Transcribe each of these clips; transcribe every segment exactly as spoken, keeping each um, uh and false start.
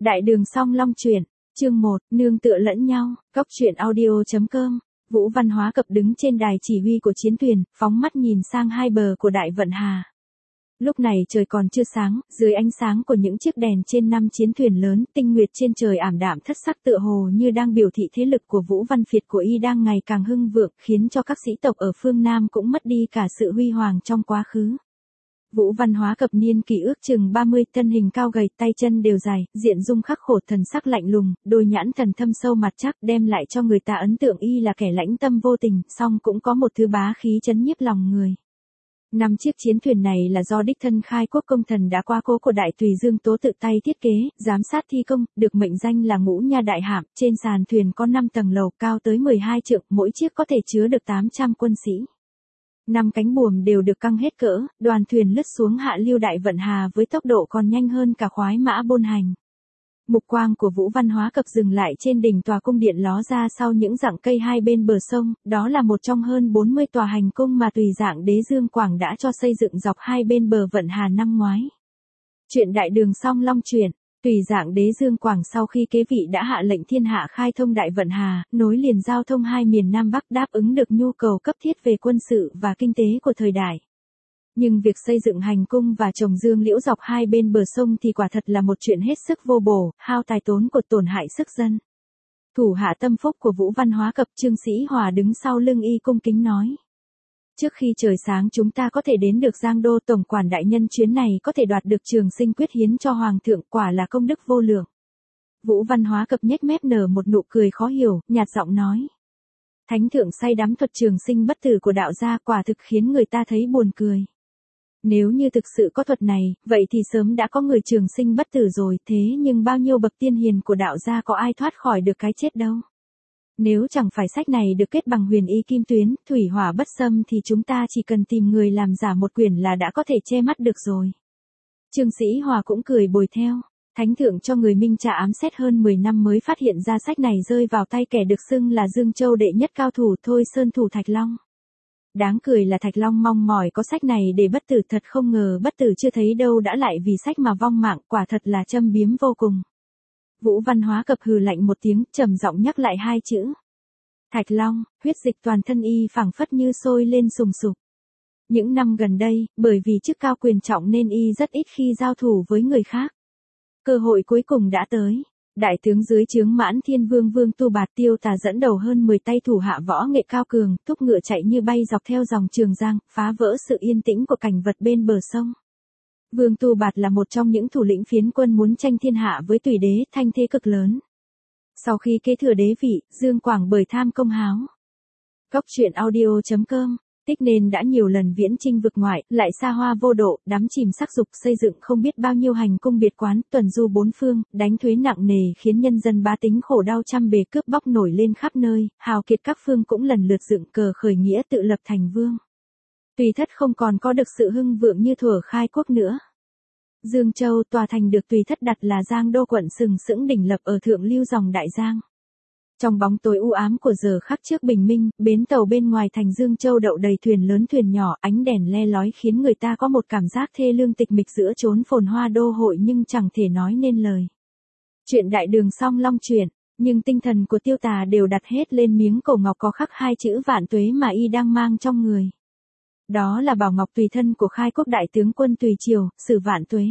Đại đường song long truyện, chương một, nương tựa lẫn nhau, góc truyện audio.com. Vũ Văn Hóa Cập đứng trên đài chỉ huy của chiến thuyền, phóng mắt nhìn sang hai bờ của Đại Vận Hà. Lúc này trời còn chưa sáng, dưới ánh sáng của những chiếc đèn trên năm chiến thuyền lớn, tinh nguyệt trên trời ảm đạm thất sắc tựa hồ như đang biểu thị thế lực của Vũ Văn Phiệt của y đang ngày càng hưng vượng, khiến cho các sĩ tộc ở phương Nam cũng mất đi cả sự huy hoàng trong quá khứ. Vũ Văn Hóa Cập niên kỷ ước chừng ba mươi, thân hình cao gầy, tay chân đều dài, diện dung khắc khổ, thần sắc lạnh lùng, đôi nhãn thần thâm sâu mặt chắc, đem lại cho người ta ấn tượng y là kẻ lãnh tâm vô tình, song cũng có một thứ bá khí chấn nhiếp lòng người. Năm chiếc chiến thuyền này là do đích thân Khai Quốc công thần đã qua cố của Đại Tùy Dương Tố tự tay thiết kế, giám sát thi công, được mệnh danh là Ngũ Nha Đại Hạm. Trên sàn thuyền có năm tầng lầu cao tới mười hai trượng, mỗi chiếc có thể chứa được tám trăm quân sĩ. Năm cánh buồm đều được căng hết cỡ, đoàn thuyền lướt xuống hạ lưu Đại Vận Hà với tốc độ còn nhanh hơn cả khoái mã bôn hành. Mục quang của Vũ Văn Hóa Cập dừng lại trên đỉnh tòa cung điện ló ra sau những rặng cây hai bên bờ sông, đó là một trong hơn bốn mươi tòa hành cung mà Tùy Dạng Đế Dương Quảng đã cho xây dựng dọc hai bên bờ Vận Hà năm ngoái. Chuyện Đại đường song long truyện. Tùy Dạng Đế Dương Quảng sau khi kế vị đã hạ lệnh thiên hạ khai thông Đại Vận Hà, nối liền giao thông hai miền Nam Bắc, đáp ứng được nhu cầu cấp thiết về quân sự và kinh tế của thời đại. Nhưng việc xây dựng hành cung và trồng dương liễu dọc hai bên bờ sông thì quả thật là một chuyện hết sức vô bổ, hao tài tốn cột, tổn hại sức dân. Thủ hạ tâm phúc của Vũ Văn Hóa Cập, Trương Sĩ Hòa đứng sau lưng y cung kính nói: Trước khi trời sáng chúng ta có thể đến được Giang Đô, tổng quản đại nhân chuyến này có thể đoạt được Trường Sinh quyết hiến cho Hoàng thượng, quả là công đức vô lượng. Vũ Văn Hóa Cập nhếch mép nở một nụ cười khó hiểu, nhạt giọng nói: Thánh thượng say đắm thuật Trường Sinh bất tử của đạo gia, quả thực khiến người ta thấy buồn cười. Nếu như thực sự có thuật này, vậy thì sớm đã có người trường sinh bất tử rồi, thế nhưng bao nhiêu bậc tiên hiền của đạo gia có ai thoát khỏi được cái chết đâu. Nếu chẳng phải sách này được kết bằng huyền y kim tuyến, thủy hỏa bất xâm thì chúng ta chỉ cần tìm người làm giả một quyển là đã có thể che mắt được rồi. Trương Sĩ Hòa cũng cười bồi theo. Thánh thượng cho người minh trà ám xét hơn mười năm mới phát hiện ra sách này rơi vào tay kẻ được xưng là Dương Châu đệ nhất cao thủ Thôi Sơn Thủ Thạch Long. Đáng cười là Thạch Long mong mỏi có sách này để bất tử, thật không ngờ bất tử chưa thấy đâu đã lại vì sách mà vong mạng, quả thật là châm biếm vô cùng. Vũ Văn Hóa Cập hừ lạnh một tiếng, trầm giọng nhắc lại hai chữ. Thạch Long, huyết dịch toàn thân y phảng phất như sôi lên sùng sục. Những năm gần đây, bởi vì chức cao quyền trọng nên y rất ít khi giao thủ với người khác. Cơ hội cuối cùng đã tới. Đại tướng dưới trướng Mãn Thiên Vương Vương Tu Bạt Tiêu Tà dẫn đầu hơn mười tay thủ hạ võ nghệ cao cường, thúc ngựa chạy như bay dọc theo dòng Trường Giang, phá vỡ sự yên tĩnh của cảnh vật bên bờ sông. Vương Tu Bạt là một trong những thủ lĩnh phiến quân muốn tranh thiên hạ với Tùy Đế, thanh thế cực lớn. Sau khi kế thừa đế vị, Dương Quảng bởi tham công háo. Góc truyện audio.com. Tích nên đã nhiều lần viễn chinh vực ngoại, lại xa hoa vô độ, đắm chìm sắc dục, xây dựng không biết bao nhiêu hành cung biệt quán, tuần du bốn phương, đánh thuế nặng nề khiến nhân dân bá tính khổ đau, trăm bề cướp bóc nổi lên khắp nơi, hào kiệt các phương cũng lần lượt dựng cờ khởi nghĩa tự lập thành vương. Tùy Thất không còn có được sự hưng vượng như thuở khai quốc nữa. Dương Châu, tòa thành được Tùy Thất đặt là Giang Đô quận, sừng sững đỉnh lập ở thượng lưu dòng Đại Giang. Trong bóng tối u ám của giờ khắc trước bình minh, bến tàu bên ngoài thành Dương Châu đậu đầy thuyền lớn thuyền nhỏ, ánh đèn le lói khiến người ta có một cảm giác thê lương tịch mịch giữa chốn phồn hoa đô hội nhưng chẳng thể nói nên lời. Chuyện Đại đường song long truyện, nhưng tinh thần của Tiêu Tà đều đặt hết lên miếng cổ ngọc có khắc hai chữ vạn tuế mà y đang mang trong người. Đó là bảo ngọc tùy thân của Khai Quốc đại tướng quân Tùy Triều, Sử Vạn Tuế.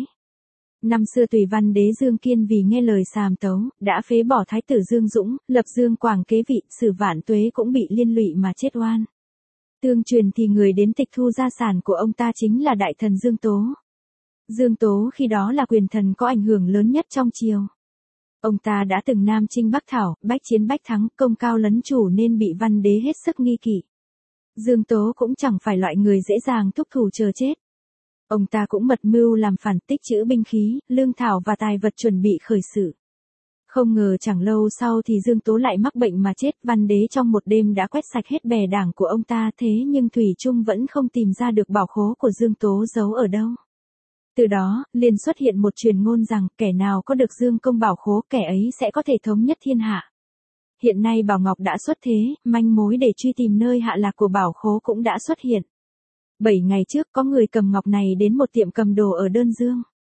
Năm xưa Tùy Văn Đế Dương Kiên vì nghe lời sàm tấu, đã phế bỏ Thái tử Dương Dũng, lập Dương Quảng kế vị, Sử Vạn Tuế cũng bị liên lụy mà chết oan. Tương truyền thì người đến tịch thu gia sản của ông ta chính là đại thần Dương Tố. Dương Tố khi đó là quyền thần có ảnh hưởng lớn nhất trong triều. Ông ta đã từng nam chinh bắc thảo, bách chiến bách thắng, công cao lấn chủ nên bị Văn Đế hết sức nghi kỵ. Dương Tố cũng chẳng phải loại người dễ dàng thúc thủ chờ chết. Ông ta cũng mật mưu làm phản, tích trữ binh khí, lương thảo và tài vật chuẩn bị khởi sự. Không ngờ chẳng lâu sau thì Dương Tố lại mắc bệnh mà chết, Văn Đế trong một đêm đã quét sạch hết bè đảng của ông ta, thế nhưng Thủy Trung vẫn không tìm ra được bảo khố của Dương Tố giấu ở đâu. Từ đó, liền xuất hiện một truyền ngôn rằng kẻ nào có được Dương công bảo khố kẻ ấy sẽ có thể thống nhất thiên hạ. Hiện nay Bảo Ngọc đã xuất thế, manh mối để truy tìm nơi hạ lạc của bảo khố cũng đã xuất hiện. Bảy ngày trước có người cầm ngọc này đến một tiệm cầm đồ ở Đơn Dương.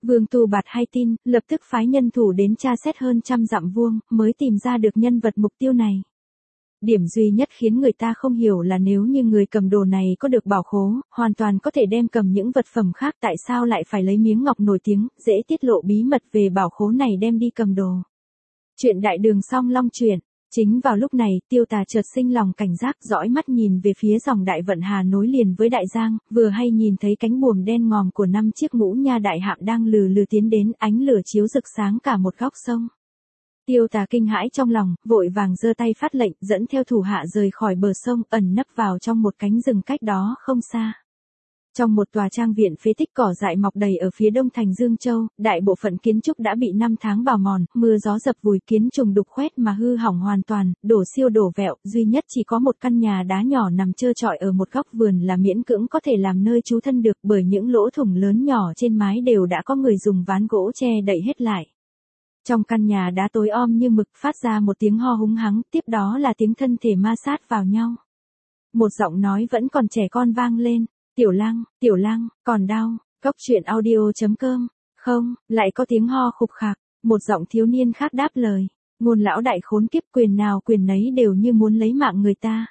Vương Tu Bạt hay tin, lập tức phái nhân thủ đến tra xét hơn trăm dặm vuông, mới tìm ra được nhân vật mục tiêu này. Điểm duy nhất khiến người ta không hiểu là nếu như người cầm đồ này có được bảo khố, hoàn toàn có thể đem cầm những vật phẩm khác, tại sao lại phải lấy miếng ngọc nổi tiếng, dễ tiết lộ bí mật về bảo khố này đem đi cầm đồ. Chuyện đại đường Song Long truyện. Chính vào lúc này, Tiêu Tà chợt sinh lòng cảnh giác, dõi mắt nhìn về phía dòng đại vận hà nối liền với đại giang, vừa hay nhìn thấy cánh buồm đen ngòm của năm chiếc ngũ nha đại hạm đang lừ lừ tiến đến, ánh lửa chiếu rực sáng cả một góc sông. Tiêu Tà kinh hãi trong lòng, vội vàng giơ tay phát lệnh, dẫn theo thủ hạ rời khỏi bờ sông, ẩn nấp vào trong một cánh rừng cách đó không xa. Trong một tòa trang viện phế tích cỏ dại mọc đầy ở phía đông thành Dương Châu, đại bộ phận kiến trúc đã bị năm tháng bào mòn, mưa gió dập vùi, kiến trùng đục khoét mà hư hỏng hoàn toàn, đổ siêu đổ vẹo, duy nhất chỉ có một căn nhà đá nhỏ nằm trơ trọi ở một góc vườn là miễn cưỡng có thể làm nơi trú thân được, bởi những lỗ thủng lớn nhỏ trên mái đều đã có người dùng ván gỗ che đậy hết lại. Trong căn nhà đá tối om như mực phát ra một tiếng ho húng hắng, tiếp đó là tiếng thân thể ma sát vào nhau. Một giọng nói vẫn còn trẻ con vang lên. Tiểu Lăng, Tiểu Lăng, còn đau, Cốc truyện audio chấm com, không, lại có tiếng ho khục khạc, một giọng thiếu niên khác đáp lời, ngôn lão đại khốn kiếp, quyền nào quyền nấy đều như muốn lấy mạng người ta.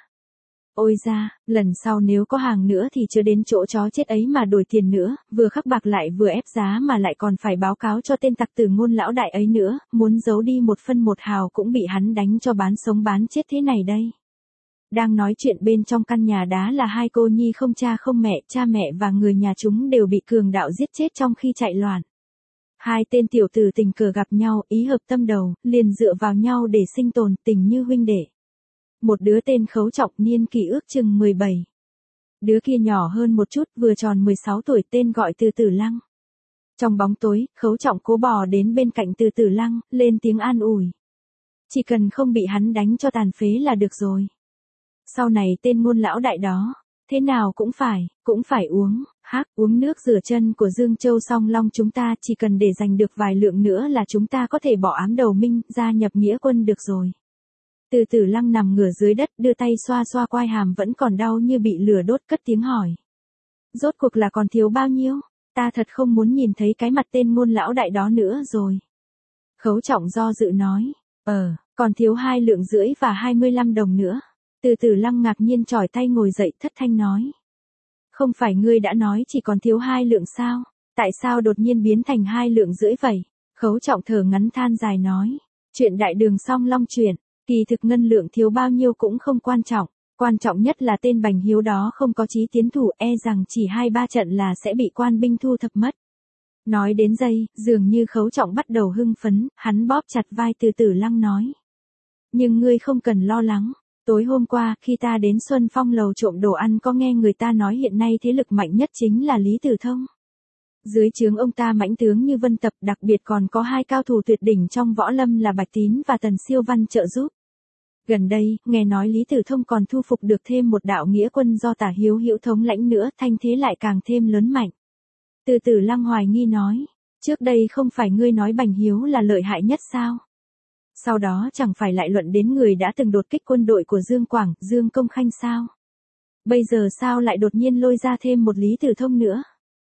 Ôi ra, lần sau nếu có hàng nữa thì chưa đến chỗ chó chết ấy mà đổi tiền nữa, vừa khắc bạc lại vừa ép giá mà lại còn phải báo cáo cho tên tặc tử ngôn lão đại ấy nữa, muốn giấu đi một phân một hào cũng bị hắn đánh cho bán sống bán chết thế này đây. Đang nói chuyện bên trong căn nhà đá là hai cô nhi không cha không mẹ, cha mẹ và người nhà chúng đều bị cường đạo giết chết trong khi chạy loạn. Hai tên tiểu tử tình cờ gặp nhau, ý hợp tâm đầu, liền dựa vào nhau để sinh tồn, tình như huynh đệ. Một đứa tên Khấu Trọng, niên kỷ ước chừng mười bảy. Đứa kia nhỏ hơn một chút, vừa tròn mười sáu tuổi, tên gọi Từ Tử Lăng. Trong bóng tối, Khấu Trọng cố bò đến bên cạnh Từ Tử Lăng, lên tiếng an ủi. Chỉ cần không bị hắn đánh cho tàn phế là được rồi. Sau này tên ngôn lão đại đó, thế nào cũng phải, cũng phải uống, hắc, uống nước rửa chân của Dương Châu Song Long chúng ta, chỉ cần để giành được vài lượng nữa là chúng ta có thể bỏ ám đầu Minh, gia nhập nghĩa quân được rồi. Từ Tử Lăng nằm ngửa dưới đất, đưa tay xoa xoa quai hàm vẫn còn đau như bị lửa đốt, cất tiếng hỏi. Rốt cuộc là còn thiếu bao nhiêu? Ta thật không muốn nhìn thấy cái mặt tên ngôn lão đại đó nữa rồi. Khấu Trọng do dự nói, ờ, còn thiếu hai lượng rưỡi và hai mươi lăm đồng nữa. Từ Tử Lăng ngạc nhiên chỏi tay ngồi dậy, thất thanh nói. Không phải ngươi đã nói chỉ còn thiếu hai lượng sao? Tại sao đột nhiên biến thành hai lượng rưỡi vậy? Khấu Trọng thở ngắn than dài nói. Chuyện đại đường Song Long truyện, kỳ thực ngân lượng thiếu bao nhiêu cũng không quan trọng. Quan trọng nhất là tên Bành Hiếu đó không có chí tiến thủ, e rằng chỉ hai ba trận là sẽ bị quan binh thu thập mất. Nói đến đây, dường như Khấu Trọng bắt đầu hưng phấn, hắn bóp chặt vai Từ Tử Lăng nói. Nhưng ngươi không cần lo lắng. Tối hôm qua, khi ta đến Xuân Phong lầu trộm đồ ăn có nghe người ta nói hiện nay thế lực mạnh nhất chính là Lý Tử Thông. Dưới trướng ông ta mãnh tướng như Vân Tập, đặc biệt còn có hai cao thủ tuyệt đỉnh trong võ lâm là Bạch Tín và Tần Siêu Văn trợ giúp. Gần đây, nghe nói Lý Tử Thông còn thu phục được thêm một đạo nghĩa quân do Tả Hiếu Hữu thống lãnh nữa, thanh thế lại càng thêm lớn mạnh. Từ Tử Lăng hoài nghi nói, trước đây không phải ngươi nói Bành Hiếu là lợi hại nhất sao? Sau đó chẳng phải lại luận đến người đã từng đột kích quân đội của Dương Quảng, Dương Công Khanh sao? Bây giờ sao lại đột nhiên lôi ra thêm một Lý Tử Thông nữa?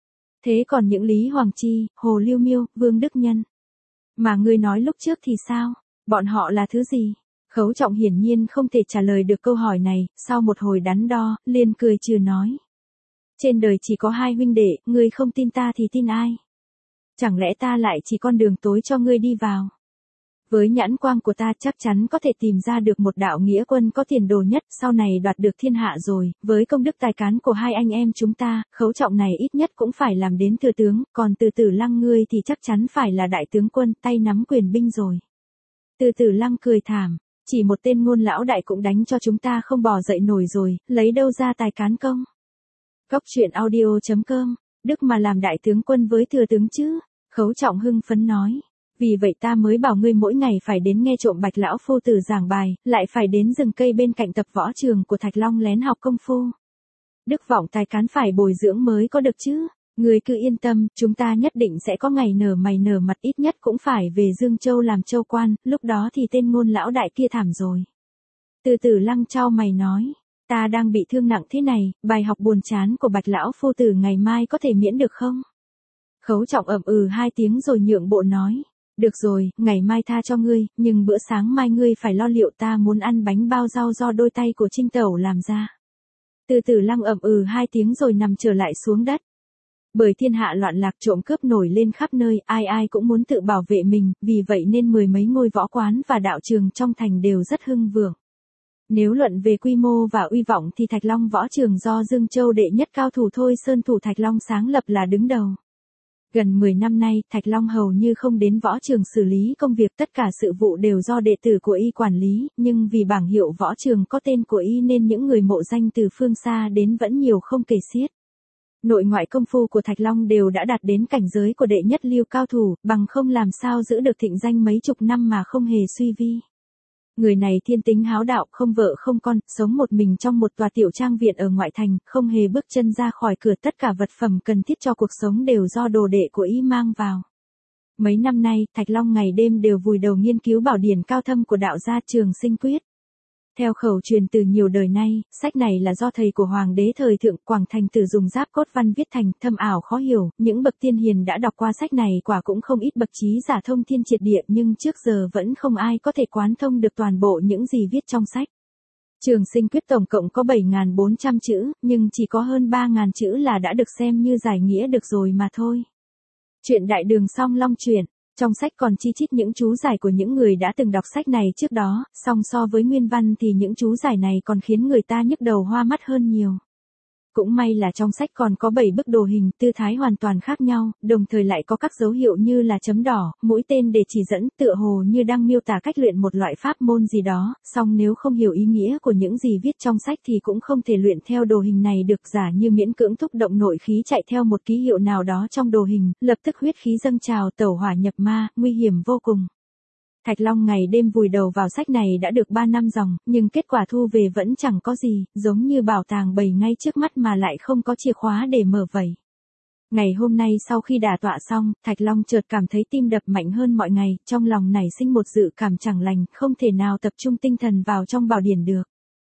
Thế còn những Lý Hoàng Chi, Hồ Lưu Miêu, Vương Đức Nhân? Mà ngươi nói lúc trước thì sao? Bọn họ là thứ gì? Khấu Trọng hiển nhiên không thể trả lời được câu hỏi này, sau một hồi đắn đo, liền cười trừ nói. Trên đời chỉ có hai huynh đệ, ngươi không tin ta thì tin ai? Chẳng lẽ ta lại chỉ con đường tối cho ngươi đi vào? Với nhãn quang của ta chắc chắn có thể tìm ra được một đạo nghĩa quân có tiền đồ nhất, sau này đoạt được thiên hạ rồi, với công đức tài cán của hai anh em chúng ta, Khấu Trọng này ít nhất cũng phải làm đến thừa tướng, còn Từ Tử Lăng ngươi thì chắc chắn phải là đại tướng quân, tay nắm quyền binh rồi. Từ Tử Lăng cười thảm, chỉ một tên ngôn lão đại cũng đánh cho chúng ta không bò dậy nổi rồi, lấy đâu ra tài cán công. Cốc truyện audio chấm com, Đức mà làm đại tướng quân với thừa tướng chứ, Khấu Trọng hưng phấn nói. Vì vậy ta mới bảo ngươi mỗi ngày phải đến nghe trộm Bạch lão phu tử giảng bài, lại phải đến rừng cây bên cạnh tập võ trường của Thạch Long lén học công phu. Đức vọng tài cán phải bồi dưỡng mới có được chứ. Ngươi cứ yên tâm, chúng ta nhất định sẽ có ngày nở mày nở mặt, ít nhất cũng phải về Dương Châu làm châu quan, lúc đó thì tên ngôn lão đại kia thảm rồi. Từ Tử Lăng chau mày nói, ta đang bị thương nặng thế này, bài học buồn chán của Bạch lão phu tử ngày mai có thể miễn được không? Khấu Trọng ậm ừ hai tiếng rồi nhượng bộ nói. Được rồi, ngày mai tha cho ngươi, nhưng bữa sáng mai ngươi phải lo liệu, ta muốn ăn bánh bao rau do đôi tay của Trinh Tẩu làm ra. Từ Tử Lăng ậm ừ hai tiếng rồi nằm trở lại xuống đất. Bởi thiên hạ loạn lạc, trộm cướp nổi lên khắp nơi, ai ai cũng muốn tự bảo vệ mình, vì vậy nên mười mấy ngôi võ quán và đạo trường trong thành đều rất hưng vượng. Nếu luận về quy mô và uy vọng thì Thạch Long võ trường do Dương Châu đệ nhất cao thủ Thôi Sơn Thủ Thạch Long sáng lập là đứng đầu. Gần mười năm nay, Thạch Long hầu như không đến võ trường xử lý công việc, tất cả sự vụ đều do đệ tử của y quản lý, nhưng vì bảng hiệu võ trường có tên của y nên những người mộ danh từ phương xa đến vẫn nhiều không kể xiết. Nội ngoại công phu của Thạch Long đều đã đạt đến cảnh giới của đệ nhất lưu cao thủ, bằng không làm sao giữ được thịnh danh mấy chục năm mà không hề suy vi. Người này thiên tính háo đạo, không vợ không con, sống một mình trong một tòa tiểu trang viện ở ngoại thành, không hề bước chân ra khỏi cửa, tất cả vật phẩm cần thiết cho cuộc sống đều do đồ đệ của y mang vào. Mấy năm nay, Thạch Long ngày đêm đều vùi đầu nghiên cứu bảo điển cao thâm của đạo gia Trường Sinh Quyết. Theo khẩu truyền từ nhiều đời nay, sách này là do thầy của Hoàng đế thời thượng Quảng Thành Tử dùng giáp cốt văn viết thành, thâm ảo khó hiểu, những bậc tiên hiền đã đọc qua sách này quả cũng không ít bậc trí giả thông thiên triệt địa, nhưng trước giờ vẫn không ai có thể quán thông được toàn bộ những gì viết trong sách. Trường Sinh Quyết tổng cộng có bảy nghìn bốn trăm chữ, nhưng chỉ có hơn ba nghìn chữ là đã được xem như giải nghĩa được rồi mà thôi. Chuyện Đại Đường Song Long truyện. Trong sách còn chi chít những chú giải của những người đã từng đọc sách này trước đó, song so với nguyên văn thì những chú giải này còn khiến người ta nhức đầu hoa mắt hơn nhiều. Cũng may là trong sách còn có bảy bức đồ hình, tư thái hoàn toàn khác nhau, đồng thời lại có các dấu hiệu như là chấm đỏ, mũi tên để chỉ dẫn, tựa hồ như đang miêu tả cách luyện một loại pháp môn gì đó, song nếu không hiểu ý nghĩa của những gì viết trong sách thì cũng không thể luyện theo đồ hình này được, giả như miễn cưỡng thúc động nội khí chạy theo một ký hiệu nào đó trong đồ hình, lập tức huyết khí dâng trào, tẩu hỏa nhập ma, nguy hiểm vô cùng. Thạch Long ngày đêm vùi đầu vào sách này đã được ba năm dòng, nhưng kết quả thu về vẫn chẳng có gì, giống như bảo tàng bày ngay trước mắt mà lại không có chìa khóa để mở vậy. Ngày hôm nay sau khi đả tọa xong, Thạch Long chợt cảm thấy tim đập mạnh hơn mọi ngày, trong lòng nảy sinh một dự cảm chẳng lành, không thể nào tập trung tinh thần vào trong bảo điển được.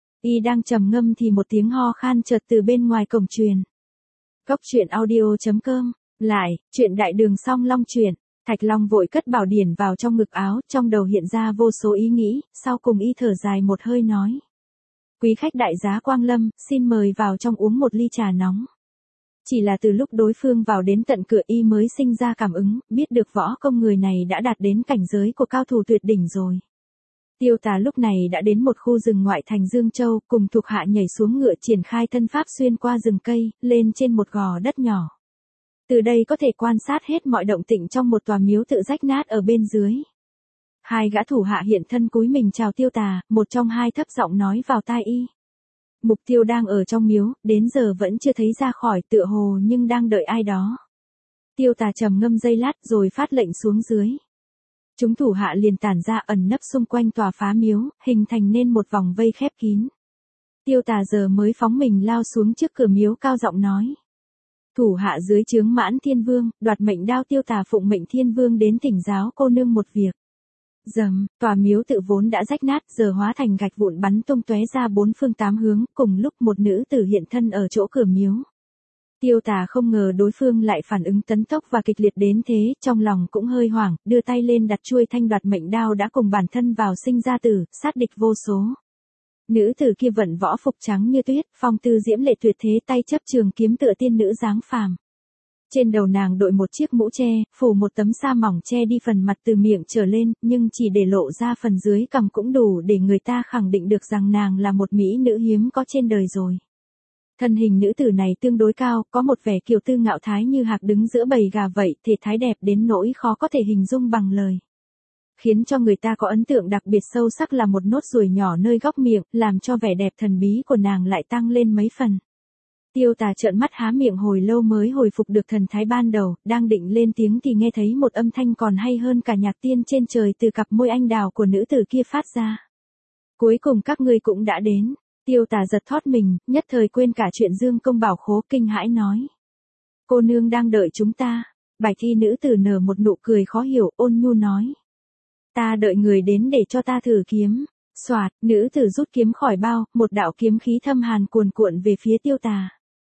Y đang trầm ngâm thì một tiếng ho khan chợt từ bên ngoài cổng truyền. Cốc truyện audio chấm com, lại, chuyện Đại Đường Song Long truyện. Thạch Long vội cất bảo điển vào trong ngực áo, trong đầu hiện ra vô số ý nghĩ, sau cùng y thở dài một hơi nói. Quý khách đại giá Quang Lâm, xin mời vào trong uống một ly trà nóng. Chỉ là từ lúc đối phương vào đến tận cửa y mới sinh ra cảm ứng, biết được võ công người này đã đạt đến cảnh giới của cao thủ tuyệt đỉnh rồi. Tiêu Tà lúc này đã đến một khu rừng ngoại thành Dương Châu, cùng thuộc hạ nhảy xuống ngựa triển khai thân pháp xuyên qua rừng cây, lên trên một gò đất nhỏ. Từ đây có thể quan sát hết mọi động tĩnh trong một tòa miếu tự rách nát ở bên dưới. Hai gã thủ hạ hiện thân cúi mình chào Tiêu Tà, một trong hai thấp giọng nói vào tai y. Mục tiêu đang ở trong miếu, đến giờ vẫn chưa thấy ra khỏi, tựa hồ nhưng đang đợi ai đó. Tiêu Tà trầm ngâm giây lát rồi phát lệnh xuống dưới. Chúng thủ hạ liền tản ra ẩn nấp xung quanh tòa phá miếu, hình thành nên một vòng vây khép kín. Tiêu Tà giờ mới phóng mình lao xuống trước cửa miếu cao giọng nói. Thủ hạ dưới trướng Mãn Thiên Vương, đoạt mệnh đao. Tiêu Tà phụng mệnh Thiên Vương đến thỉnh giáo cô nương một việc. Dầm, tòa miếu tự vốn đã rách nát giờ hóa thành gạch vụn bắn tung tóe ra bốn phương tám hướng, cùng lúc một nữ tử hiện thân ở chỗ cửa miếu. Tiêu Tà không ngờ đối phương lại phản ứng tấn tốc và kịch liệt đến thế, trong lòng cũng hơi hoảng, đưa tay lên đặt chuôi thanh đoạt mệnh đao đã cùng bản thân vào sinh ra tử, sát địch vô số. Nữ tử kia vận võ phục trắng như tuyết, phong tư diễm lệ tuyệt thế, tay chấp trường kiếm tựa tiên nữ dáng phàm. Trên đầu nàng đội một chiếc mũ che, phủ một tấm sa mỏng che đi phần mặt từ miệng trở lên, nhưng chỉ để lộ ra phần dưới cằm cũng đủ để người ta khẳng định được rằng nàng là một mỹ nữ hiếm có trên đời rồi. Thân hình nữ tử này tương đối cao, có một vẻ kiều tư ngạo thái như hạc đứng giữa bầy gà vậy, thể thái đẹp đến nỗi khó có thể hình dung bằng lời. Khiến cho người ta có ấn tượng đặc biệt sâu sắc là một nốt ruồi nhỏ nơi góc miệng, làm cho vẻ đẹp thần bí của nàng lại tăng lên mấy phần. Tiêu Tà trợn mắt há miệng hồi lâu mới hồi phục được thần thái ban đầu, đang định lên tiếng thì nghe thấy một âm thanh còn hay hơn cả nhạc tiên trên trời từ cặp môi anh đào của nữ tử kia phát ra. Cuối cùng các ngươi cũng đã đến. Tiêu Tà giật thót mình, nhất thời quên cả chuyện dương công bảo khố, kinh hãi nói. Cô nương đang đợi chúng ta. Bạch y nữ tử nở một nụ cười khó hiểu, ôn nhu nói. Ta đợi người đến để cho ta thử kiếm. Soạt, nữ tử rút kiếm khỏi bao, một đạo kiếm khí thâm hàn cuồn cuộn về phía Tiêu Tà.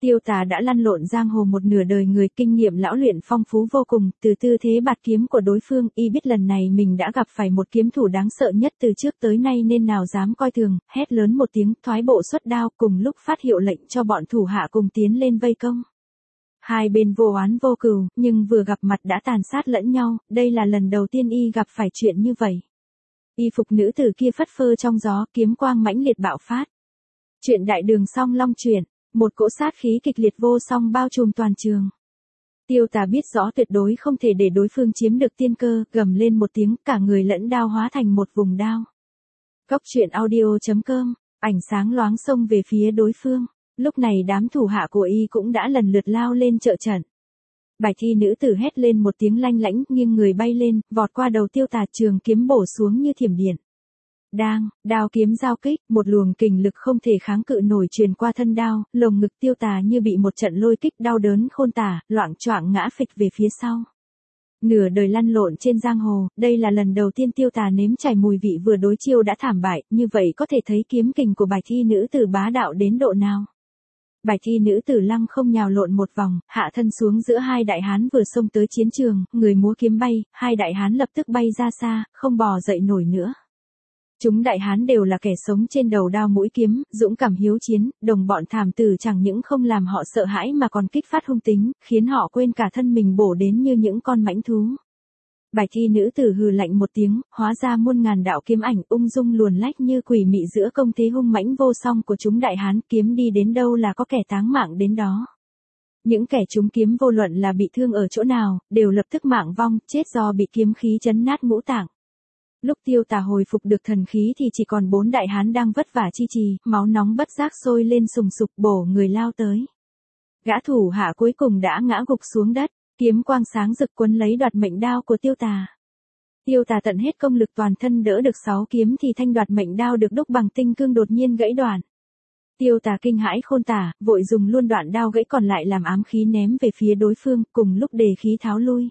Tiêu Tà đã lăn lộn giang hồ một nửa đời người, kinh nghiệm lão luyện phong phú vô cùng, từ tư thế bạt kiếm của đối phương, y biết lần này mình đã gặp phải một kiếm thủ đáng sợ nhất từ trước tới nay nên nào dám coi thường, hét lớn một tiếng, thoái bộ xuất đao, cùng lúc phát hiệu lệnh cho bọn thủ hạ cùng tiến lên vây công. Hai bên vô oán vô cừu, nhưng vừa gặp mặt đã tàn sát lẫn nhau, đây là lần đầu tiên y gặp phải chuyện như vậy. Y phục nữ tử kia phất phơ trong gió, kiếm quang mãnh liệt bạo phát. Chuyện đại đường Song Long truyện, một cỗ sát khí kịch liệt vô song bao trùm toàn trường. Tiêu Tà biết rõ tuyệt đối không thể để đối phương chiếm được tiên cơ, gầm lên một tiếng, cả người lẫn đao hóa thành một vùng đao. Cốc truyện audio chấm com, ảnh sáng loáng xông về phía đối phương. Lúc này đám thủ hạ của y cũng đã lần lượt lao lên trợ trận. Bạch y nữ tử hét lên một tiếng lanh lãnh, nghiêng người bay lên, vọt qua đầu Tiêu Tà, trường kiếm bổ xuống như thiểm điện. Đang, đao kiếm giao kích, một luồng kình lực không thể kháng cự nổi truyền qua thân đao, lồng ngực Tiêu Tà như bị một trận lôi kích đau đớn khôn tả, loạng choạng ngã phịch về phía sau. Nửa đời lăn lộn trên giang hồ, đây là lần đầu tiên Tiêu Tà nếm trải mùi vị vừa đối chiêu đã thảm bại, như vậy có thể thấy kiếm kình của bạch y nữ tử bá đạo đến độ nào. Bạch y nữ tử lăng không nhào lộn một vòng, hạ thân xuống giữa hai đại hán vừa xông tới chiến trường, người múa kiếm bay, hai đại hán lập tức bay ra xa, không bò dậy nổi nữa. Chúng đại hán đều là kẻ sống trên đầu đao mũi kiếm, dũng cảm hiếu chiến, đồng bọn thảm tử chẳng những không làm họ sợ hãi mà còn kích phát hung tính, khiến họ quên cả thân mình bổ đến như những con mãnh thú. Bạch y nữ tử hừ lạnh một tiếng, hóa ra muôn ngàn đạo kiếm ảnh ung dung luồn lách như quỷ mị giữa công thế hung mãnh vô song của chúng đại hán, kiếm đi đến đâu là có kẻ táng mạng đến đó. Những kẻ trúng kiếm vô luận là bị thương ở chỗ nào, đều lập tức mạng vong, chết do bị kiếm khí chấn nát ngũ tạng. Lúc Tiêu Tà hồi phục được thần khí thì chỉ còn bốn đại hán đang vất vả chi trì, máu nóng bất giác sôi lên sùng sục bổ người lao tới. Gã thủ hạ cuối cùng đã ngã gục xuống đất, kiếm quang sáng rực quấn lấy đoạt mệnh đao của Tiêu Tà. Tiêu Tà tận hết công lực toàn thân đỡ được sáu kiếm thì thanh đoạt mệnh đao được đúc bằng tinh cương đột nhiên gãy đoạn. Tiêu Tà kinh hãi khôn tả, vội dùng luôn đoạn đao gãy còn lại làm ám khí ném về phía đối phương, cùng lúc đề khí tháo lui.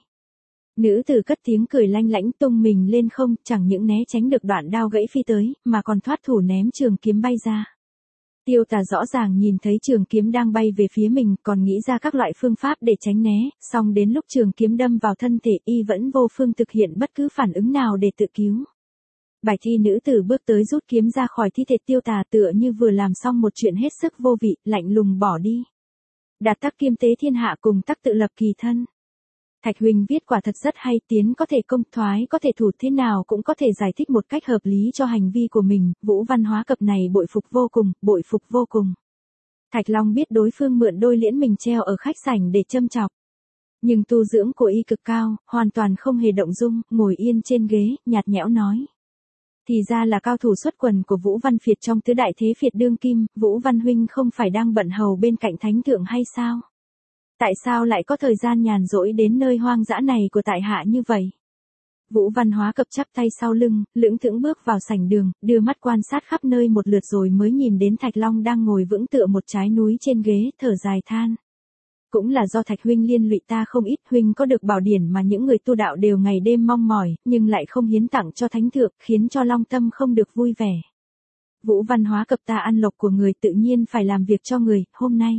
Nữ tử cất tiếng cười lanh lãnh tung mình lên không, chẳng những né tránh được đoạn đao gãy phi tới, mà còn thoát thủ ném trường kiếm bay ra. Tiêu Tà rõ ràng nhìn thấy trường kiếm đang bay về phía mình, còn nghĩ ra các loại phương pháp để tránh né, song đến lúc trường kiếm đâm vào thân thể y vẫn vô phương thực hiện bất cứ phản ứng nào để tự cứu. Bạch y nữ tử bước tới rút kiếm ra khỏi thi thể Tiêu Tà tựa như vừa làm xong một chuyện hết sức vô vị, lạnh lùng bỏ đi. Đạt tắc kiêm tế thiên hạ cùng tắc tự lập kỳ thân. Thạch huynh viết quả thật rất hay, tiến có thể công, thoái có thể thủ, thế nào cũng có thể giải thích một cách hợp lý cho hành vi của mình, Vũ Văn Hóa Cập này bội phục vô cùng, bội phục vô cùng. Thạch Long biết đối phương mượn đôi liễn mình treo ở khách sảnh để châm chọc. Nhưng tu dưỡng của y cực cao, hoàn toàn không hề động dung, ngồi yên trên ghế, nhạt nhẽo nói. Thì ra là cao thủ xuất quần của Vũ Văn Phiệt trong tứ đại thế Phiệt đương kim, Vũ Văn huynh không phải đang bận hầu bên cạnh thánh thượng hay sao? Tại sao lại có thời gian nhàn rỗi đến nơi hoang dã này của tại hạ như vậy? Vũ Văn Hóa Cập chắp tay sau lưng, lững thững bước vào sảnh đường, đưa mắt quan sát khắp nơi một lượt rồi mới nhìn đến Thạch Long đang ngồi vững tựa một trái núi trên ghế, thở dài than. Cũng là do Thạch huynh liên lụy ta không ít, huynh có được bảo điển mà những người tu đạo đều ngày đêm mong mỏi, nhưng lại không hiến tặng cho thánh thượng, khiến cho Long tâm không được vui vẻ. Vũ Văn Hóa Cập ta ăn lộc của người tự nhiên phải làm việc cho người, hôm nay.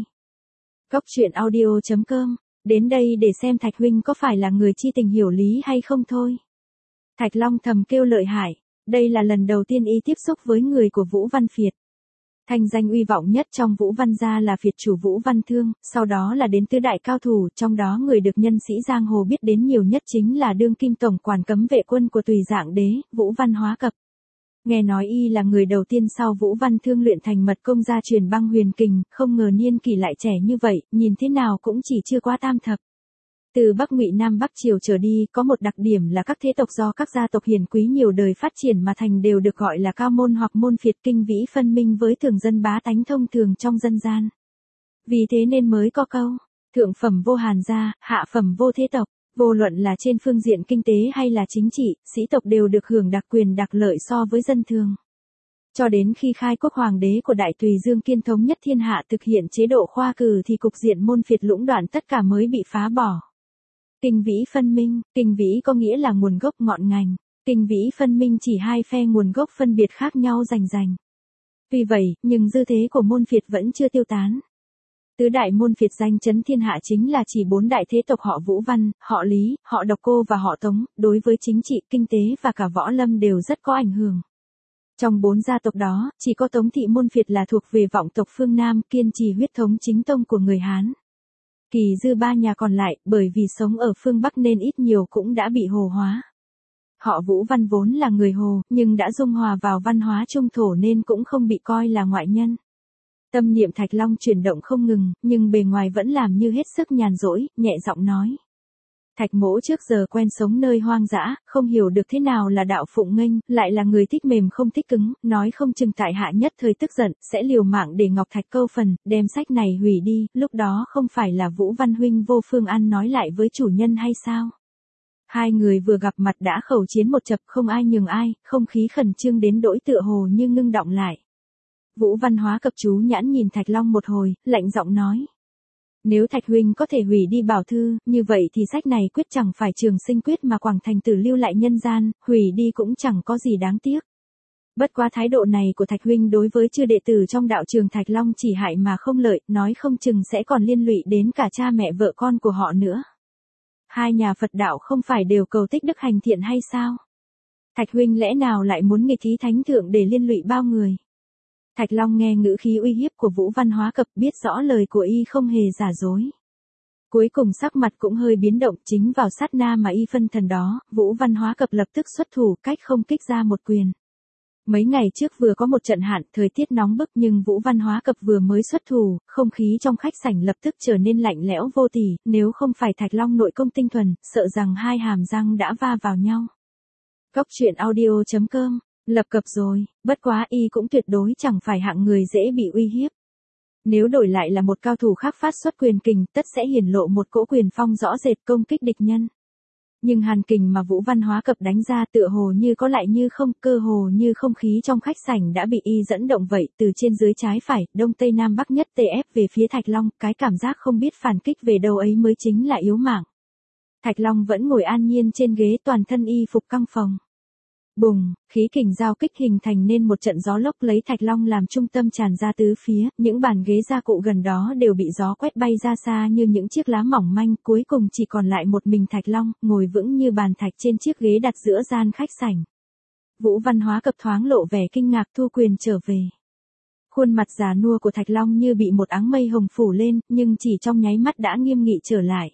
Cốc truyện audio chấm com, đến đây để xem Thạch huynh có phải là người chi tình hiểu lý hay không thôi. Thạch Long thầm kêu lợi hại, đây là lần đầu tiên y tiếp xúc với người của Vũ Văn Phiệt. Thanh danh uy vọng nhất trong Vũ Văn gia là Phiệt chủ Vũ Văn Thương, sau đó là đến tứ đại cao thủ, trong đó người được nhân sĩ giang hồ biết đến nhiều nhất chính là đương kim tổng quản cấm vệ quân của Tùy Dạng Đế, Vũ Văn Hóa Cập. Nghe nói y là người đầu tiên sau Vũ Văn Thương luyện thành mật công gia truyền băng huyền kình, không ngờ niên kỷ lại trẻ như vậy, nhìn thế nào cũng chỉ chưa qua tam thập. Từ Bắc Ngụy Nam Bắc Triều trở đi, có một đặc điểm là các thế tộc do các gia tộc hiền quý nhiều đời phát triển mà thành đều được gọi là cao môn hoặc môn phiệt, kinh vĩ phân minh với thường dân bá tánh thông thường trong dân gian. Vì thế nên mới có câu, thượng phẩm vô hàn gia, hạ phẩm vô thế tộc. Vô luận là trên phương diện kinh tế hay là chính trị, sĩ tộc đều được hưởng đặc quyền đặc lợi so với dân thường. Cho đến khi khai quốc hoàng đế của Đại Tùy Dương Kiên thống nhất thiên hạ thực hiện chế độ khoa cử thì cục diện môn phiệt lũng đoạn tất cả mới bị phá bỏ. Kinh vĩ phân minh, kinh vĩ có nghĩa là nguồn gốc ngọn ngành, kinh vĩ phân minh chỉ hai phe nguồn gốc phân biệt khác nhau rành rành. Tuy vậy, nhưng dư thế của môn phiệt vẫn chưa tiêu tán. Tứ đại môn phiệt danh chấn thiên hạ chính là chỉ bốn đại thế tộc họ Vũ Văn, họ Lý, họ Độc Cô và họ Tống, đối với chính trị, kinh tế và cả võ lâm đều rất có ảnh hưởng. Trong bốn gia tộc đó, chỉ có Tống thị môn phiệt là thuộc về vọng tộc phương Nam, kiên trì huyết thống chính tông của người Hán. Kỳ dư ba nhà còn lại, bởi vì sống ở phương Bắc nên ít nhiều cũng đã bị Hồ hóa. Họ Vũ Văn vốn là người Hồ, nhưng đã dung hòa vào văn hóa trung thổ nên cũng không bị coi là ngoại nhân. Tâm niệm Thạch Long chuyển động không ngừng, nhưng bề ngoài vẫn làm như hết sức nhàn rỗi, nhẹ giọng nói. Thạch mỗ trước giờ quen sống nơi hoang dã, không hiểu được thế nào là đạo phụng nghênh, lại là người thích mềm không thích cứng, nói không chừng tại hạ nhất thời tức giận, sẽ liều mạng để Ngọc Thạch câu phần, đem sách này hủy đi, lúc đó không phải là Vũ Văn huynh vô phương ăn nói lại với chủ nhân hay sao? Hai người vừa gặp mặt đã khẩu chiến một chập, không ai nhường ai, không khí khẩn trương đến đỗi tựa hồ như ngưng động lại. Vũ Văn Hóa Cập chú nhãn nhìn Thạch Long một hồi, lạnh giọng nói. Nếu Thạch huynh có thể hủy đi bảo thư, như vậy thì sách này quyết chẳng phải Trường Sinh Quyết mà Quảng Thành Tử lưu lại nhân gian, hủy đi cũng chẳng có gì đáng tiếc. Bất quá thái độ này của Thạch huynh đối với chư đệ tử trong đạo trường Thạch Long chỉ hại mà không lợi, nói không chừng sẽ còn liên lụy đến cả cha mẹ vợ con của họ nữa. Hai nhà Phật đạo không phải đều cầu tích đức hành thiện hay sao? Thạch huynh lẽ nào lại muốn nghịch ý thánh thượng để liên lụy bao người? Thạch Long nghe ngữ khí uy hiếp của Vũ Văn Hóa Cập, biết rõ lời của y không hề giả dối. Cuối cùng sắc mặt cũng hơi biến động, chính vào sát na mà y phân thần đó, Vũ Văn Hóa Cập lập tức xuất thủ, cách không kích ra một quyền. Mấy ngày trước vừa có một trận hạn, thời tiết nóng bức nhưng Vũ Văn Hóa Cập vừa mới xuất thủ, không khí trong khách sảnh lập tức trở nên lạnh lẽo vô tỉ, nếu không phải Thạch Long nội công tinh thuần, sợ rằng hai hàm răng đã va vào nhau. Cốc truyện audio chấm com lập cập rồi, bất quá y cũng tuyệt đối chẳng phải hạng người dễ bị uy hiếp. Nếu đổi lại là một cao thủ khác phát xuất quyền kình, tất sẽ hiển lộ một cỗ quyền phong rõ rệt công kích địch nhân. Nhưng hàn kình mà Vũ Văn Hóa Cập đánh ra tựa hồ như có lại như không, cơ hồ như không khí trong khách sảnh đã bị y dẫn động vậy, từ trên dưới trái phải, đông tây nam bắc nhất tê ép về phía Thạch Long, cái cảm giác không biết phản kích về đâu ấy mới chính là yếu mạng. Thạch Long vẫn ngồi an nhiên trên ghế, toàn thân y phục căng phồng. Bùng, khí kình giao kích hình thành nên một trận gió lốc lấy Thạch Long làm trung tâm tràn ra tứ phía, những bàn ghế gia cụ gần đó đều bị gió quét bay ra xa như những chiếc lá mỏng manh, cuối cùng chỉ còn lại một mình Thạch Long, ngồi vững như bàn thạch trên chiếc ghế đặt giữa gian khách sảnh. Vũ Văn Hóa Cập thoáng lộ vẻ kinh ngạc, thu quyền trở về. Khuôn mặt già nua của Thạch Long như bị một áng mây hồng phủ lên, nhưng chỉ trong nháy mắt đã nghiêm nghị trở lại.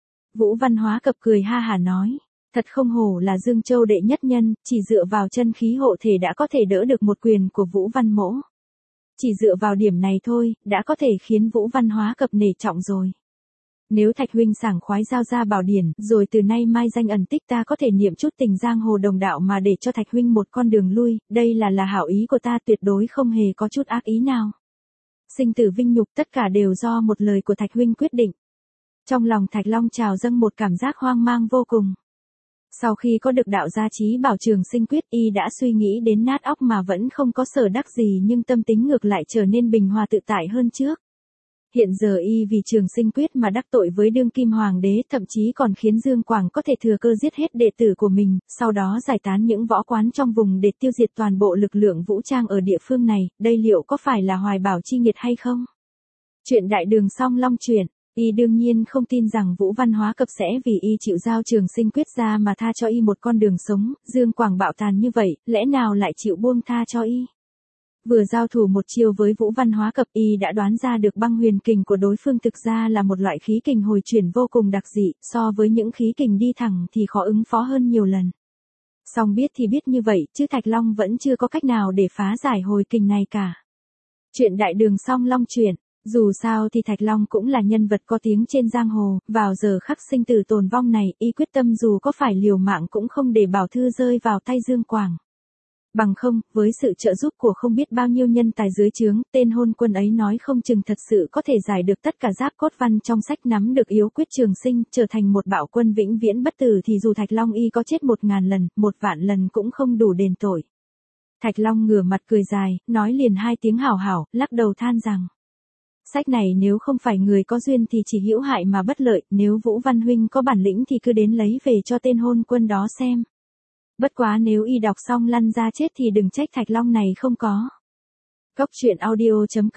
Vũ Văn Hóa Cập cười ha hả nói. Thật không hổ là Dương Châu đệ nhất nhân, chỉ dựa vào chân khí hộ thể đã có thể đỡ được một quyền của Vũ Văn Mỗ. Chỉ dựa vào điểm này thôi, đã có thể khiến Vũ Văn Hóa Cập nể trọng rồi. Nếu Thạch huynh sảng khoái giao ra bảo điển, rồi từ nay mai danh ẩn tích ta có thể niệm chút tình giang hồ đồng đạo mà để cho Thạch huynh một con đường lui, đây là là hảo ý của ta, tuyệt đối không hề có chút ác ý nào. Sinh tử vinh nhục tất cả đều do một lời của Thạch huynh quyết định. Trong lòng Thạch Long trào dâng một cảm giác hoang mang vô cùng. Sau khi có được đạo gia trí bảo Trường Sinh Quyết, y đã suy nghĩ đến nát óc mà vẫn không có sở đắc gì, nhưng tâm tính ngược lại trở nên bình hòa tự tại hơn trước. Hiện giờ y vì Trường Sinh Quyết mà đắc tội với đương kim hoàng đế, thậm chí còn khiến Dương Quảng có thể thừa cơ giết hết đệ tử của mình, sau đó giải tán những võ quán trong vùng để tiêu diệt toàn bộ lực lượng vũ trang ở địa phương này, đây liệu có phải là hoài bão chi nghiệt hay không? Chuyện đại đường song long truyện. Y đương nhiên không tin rằng Vũ Văn Hóa Cập sẽ vì y chịu giao Trường Sinh Quyết ra mà tha cho y một con đường sống, Dương Quảng bạo tàn như vậy, lẽ nào lại chịu buông tha cho y? Vừa giao thủ một chiều với Vũ Văn Hóa Cập, y đã đoán ra được băng huyền kình của đối phương thực ra là một loại khí kình hồi chuyển vô cùng đặc dị, so với những khí kình đi thẳng thì khó ứng phó hơn nhiều lần. Song biết thì biết như vậy, chứ Thạch Long vẫn chưa có cách nào để phá giải hồi kình này cả. Chuyện đại đường song long truyện. Dù sao thì Thạch Long cũng là nhân vật có tiếng trên giang hồ, vào giờ khắc sinh tử tồn vong này, y quyết tâm dù có phải liều mạng cũng không để bảo thư rơi vào tay Dương Quảng. Bằng không, với sự trợ giúp của không biết bao nhiêu nhân tài dưới trướng, tên hôn quân ấy nói không chừng thật sự có thể giải được tất cả giáp cốt văn trong sách, nắm được yếu quyết trường sinh, trở thành một bạo quân vĩnh viễn bất tử, thì dù Thạch Long y có chết một ngàn lần, một vạn lần cũng không đủ đền tội. Thạch Long ngửa mặt cười dài, nói liền hai tiếng hảo hảo, lắc đầu than rằng. Sách này nếu không phải người có duyên thì chỉ hữu hại mà bất lợi, nếu Vũ Văn huynh có bản lĩnh thì cứ đến lấy về cho tên hôn quân đó xem. Bất quá nếu y đọc xong lăn ra chết thì đừng trách Thạch Long này không có. Cốc truyện audio chấm com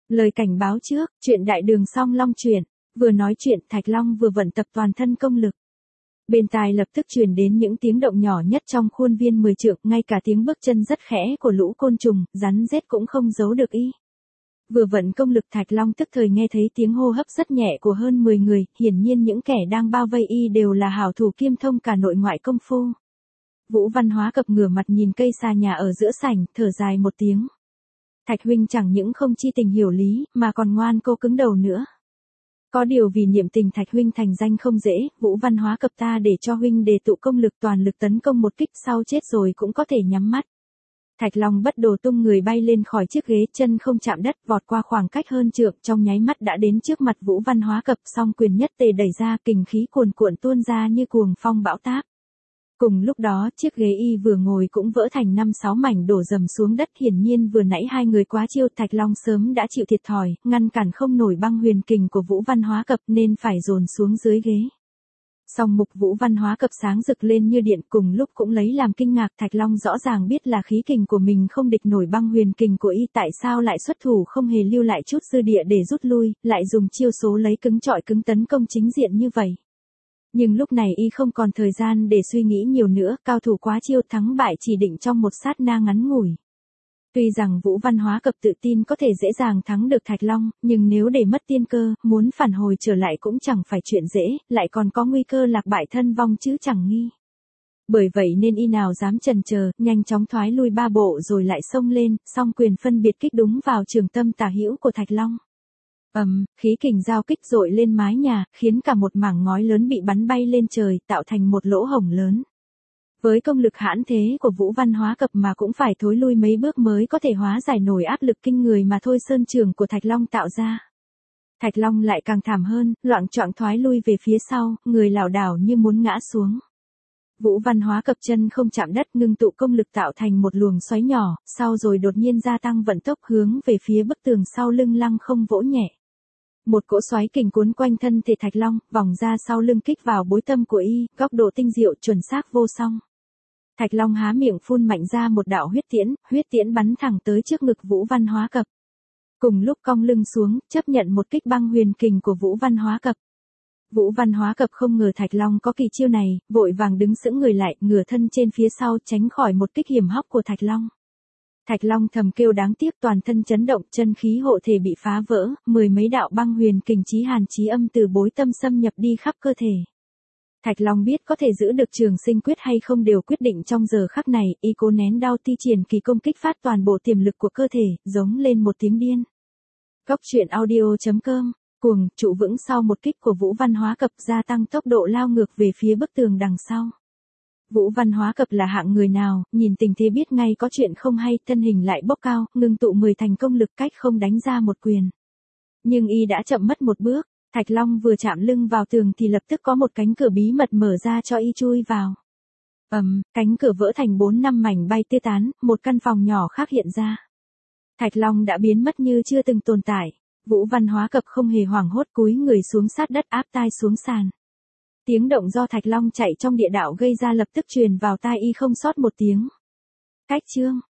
Lời cảnh báo trước, chuyện đại đường song long chuyển. Vừa nói chuyện, Thạch Long vừa vận tập toàn thân công lực. Bên tai lập tức truyền đến những tiếng động nhỏ nhất trong khuôn viên mười trượng, ngay cả tiếng bước chân rất khẽ của lũ côn trùng, rắn rết cũng không giấu được y. Vừa vận công lực, Thạch Long tức thời nghe thấy tiếng hô hấp rất nhẹ của hơn mười người, hiển nhiên những kẻ đang bao vây y đều là hảo thủ kiêm thông cả nội ngoại công phu. Vũ Văn Hóa Cập ngửa mặt nhìn cây xà nhà ở giữa sảnh, thở dài một tiếng. Thạch huynh chẳng những không chi tình hiểu lý, mà còn ngoan cô cứng đầu nữa. Có điều vì niệm tình Thạch huynh thành danh không dễ, Vũ Văn Hóa Cập ta để cho huynh đề tụ công lực toàn lực tấn công một kích, sau chết rồi cũng có thể nhắm mắt. Thạch Long bất đồ tung người bay lên khỏi chiếc ghế, chân không chạm đất, vọt qua khoảng cách hơn trượng, trong nháy mắt đã đến trước mặt Vũ Văn Hóa Cập, song quyền nhất tề đẩy ra, kình khí cuồn cuộn tuôn ra như cuồng phong bão táp. Cùng lúc đó, chiếc ghế y vừa ngồi cũng vỡ thành năm sáu mảnh đổ rầm xuống đất, hiển nhiên vừa nãy hai người quá chiêu, Thạch Long sớm đã chịu thiệt thòi, ngăn cản không nổi băng huyền kình của Vũ Văn Hóa Cập nên phải dồn xuống dưới ghế. Song mục Vũ Văn Hóa Cập sáng rực lên như điện, cùng lúc cũng lấy làm kinh ngạc, Thạch Long rõ ràng biết là khí kình của mình không địch nổi băng huyền kình của y, tại sao lại xuất thủ không hề lưu lại chút dư địa để rút lui, lại dùng chiêu số lấy cứng trọi cứng tấn công chính diện như vậy. Nhưng lúc này y không còn thời gian để suy nghĩ nhiều nữa, cao thủ quá chiêu, thắng bại chỉ định trong một sát na ngắn ngủi. Tuy rằng Vũ Văn Hóa Cập tự tin có thể dễ dàng thắng được Thạch Long, nhưng nếu để mất tiên cơ, muốn phản hồi trở lại cũng chẳng phải chuyện dễ, lại còn có nguy cơ lạc bại thân vong chứ chẳng nghi. Bởi vậy nên y nào dám chần chờ, nhanh chóng thoái lui ba bộ rồi lại xông lên, song quyền phân biệt kích đúng vào trường tâm tả hữu của Thạch Long. ầm, um, khí kình giao kích dội lên mái nhà, khiến cả một mảng ngói lớn bị bắn bay lên trời, tạo thành một lỗ hổng lớn. Với công lực hãn thế của Vũ Văn Hóa Cập mà cũng phải thối lui mấy bước mới có thể hóa giải nổi áp lực kinh người mà thôi sơn trường của Thạch Long tạo ra. Thạch Long lại càng thảm hơn, loạng choạng thoái lui về phía sau, người lảo đảo như muốn ngã xuống. Vũ Văn Hóa Cập chân không chạm đất, ngưng tụ công lực tạo thành một luồng xoáy nhỏ, sau rồi đột nhiên gia tăng vận tốc hướng về phía bức tường sau lưng lăng không vỗ nhẹ. Một cỗ xoáy kình cuốn quanh thân thể Thạch Long, vòng ra sau lưng kích vào bối tâm của y, góc độ tinh diệu chuẩn xác vô song. Thạch Long há miệng phun mạnh ra một đạo huyết tiễn, huyết tiễn bắn thẳng tới trước ngực Vũ Văn Hóa Cập. Cùng lúc cong lưng xuống, chấp nhận một kích băng huyền kình của Vũ Văn Hóa Cập. Vũ Văn Hóa Cập không ngờ Thạch Long có kỳ chiêu này, vội vàng đứng sững người lại, ngửa thân trên phía sau tránh khỏi một kích hiểm hóc của Thạch Long. Thạch Long thầm kêu đáng tiếc, toàn thân chấn động, chân khí hộ thể bị phá vỡ, mười mấy đạo băng huyền kình chí hàn chí âm từ bối tâm xâm nhập đi khắp cơ thể. Thạch Long biết có thể giữ được trường sinh quyết hay không đều quyết định trong giờ khắc này, y cố nén đau thi triển kỳ công kích phát toàn bộ tiềm lực của cơ thể, giống lên một tiếng điên. Góc truyện audio chấm com, cuồng, trụ vững sau một kích của Vũ Văn Hóa Cập, gia tăng tốc độ lao ngược về phía bức tường đằng sau. Vũ Văn Hóa Cập là hạng người nào, nhìn tình thế biết ngay có chuyện không hay, thân hình lại bốc cao, ngưng tụ mười thành công lực cách không đánh ra một quyền. Nhưng y đã chậm mất một bước, Thạch Long vừa chạm lưng vào tường thì lập tức có một cánh cửa bí mật mở ra cho y chui vào. ầm, um, cánh cửa vỡ thành bốn năm mảnh bay tứ tán, một căn phòng nhỏ khác hiện ra. Thạch Long đã biến mất như chưa từng tồn tại. Vũ Văn Hóa Cập không hề hoảng hốt, cúi người xuống sát đất, áp tai xuống sàn. Tiếng động do Thạch Long chạy trong địa đạo gây ra lập tức truyền vào tai y không sót một tiếng. Cách chương